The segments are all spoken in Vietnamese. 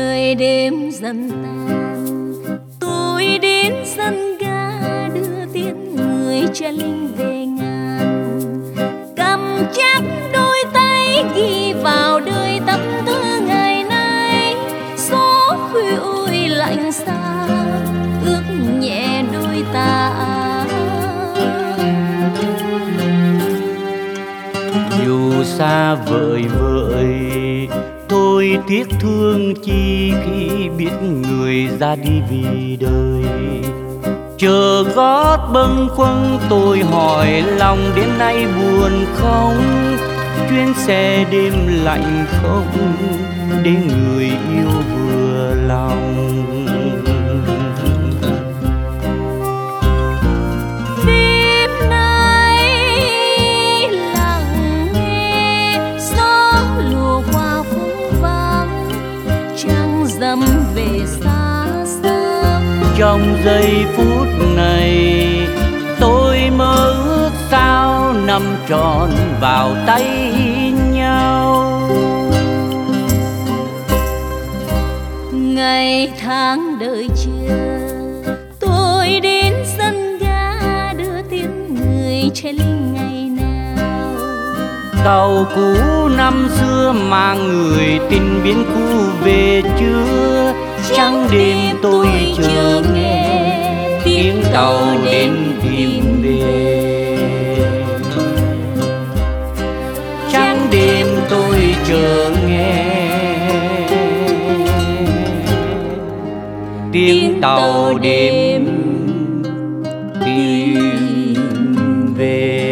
Rồi đêm dần tan, tôi đến sân ga đưa tiễn người cha linh về ngàn. Cầm chắc đôi tay ghi vào đời tâm tư ngày nay. Gió khuya ôi lạnh xa, ướt nhẹ đôi ta. Dù xa vời vợi, tôi tiếc thương chi khi biết người ra đi vì đời. Chờ gót bâng khuâng tôi hỏi lòng đến nay buồn không? Chuyến xe đêm lạnh không để người yêu vừa lòng. Đêm nay lặng nghe gió lùa qua phố vắng, trăng rằm về xa xăm. Trong giây phút này tôi mơ ước sao nằm trọn vào tay nhau. Ngày tháng đợi chờ, tôi đến sân ga đưa tiễn người trai linh ngày nào. Tàu cũ năm xưa mang người tình biến khu về chưa? Trắng đêm tôi chờ nghe tiếng tàu đến tìm về. Trắng đêm tôi chờ nghe tiếng tàu đêm tìm về.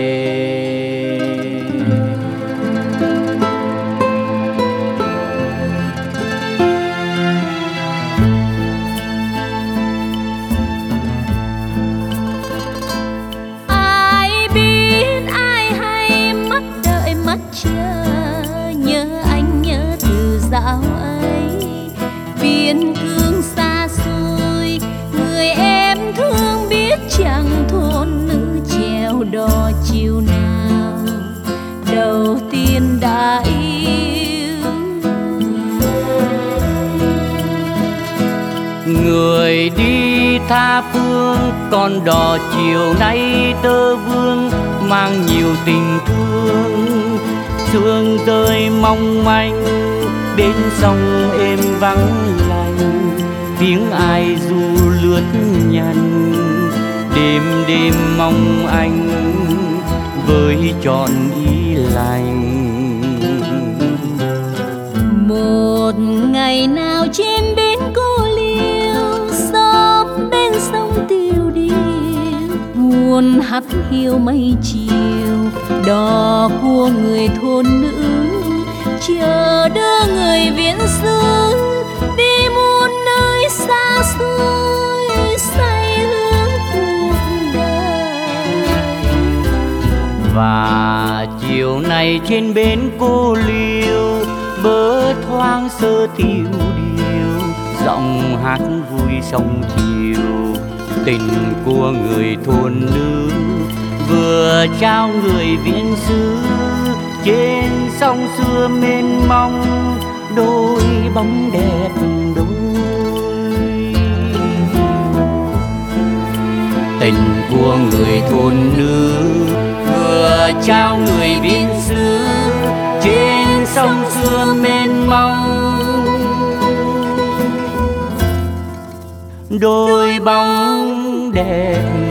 Ai biết ai hay mắt đợi mắt chờ, nhớ anh nhớ từ dạo ấy. Biên cương xa xôi, người em thương biết chẳng thôn nữ chèo đò chiều nào đầu tiên đã yêu. Người đi tha phương, con đò chiều nay tơ vương mang nhiều tình thương. Sương rơi mong manh bên sông êm vắng lành, tiếng ai du lướt nhanh. Đêm đêm mong anh với trọn ý lành. Một ngày nào trên bến cô liêu, xóm bên sông tiêu điêu, buồn hắt hiu mây chiều. Đò của người thôn nữ chờ đưa người viễn xứ đi muôn nơi xa xôi, say hướng cuộc đời. Và chiều nay trên bến cô liêu, bờ thoáng sơ tiêu điều, giọng hát vui sông chiều. Tình của người thôn nữ vừa trao người viễn xứ, trên sông xưa mênh mông đôi bóng đẹp đôi. Tình của người thôn nữ vừa trao người viễn xứ, trên sông xưa mênh mông đôi bóng đẹp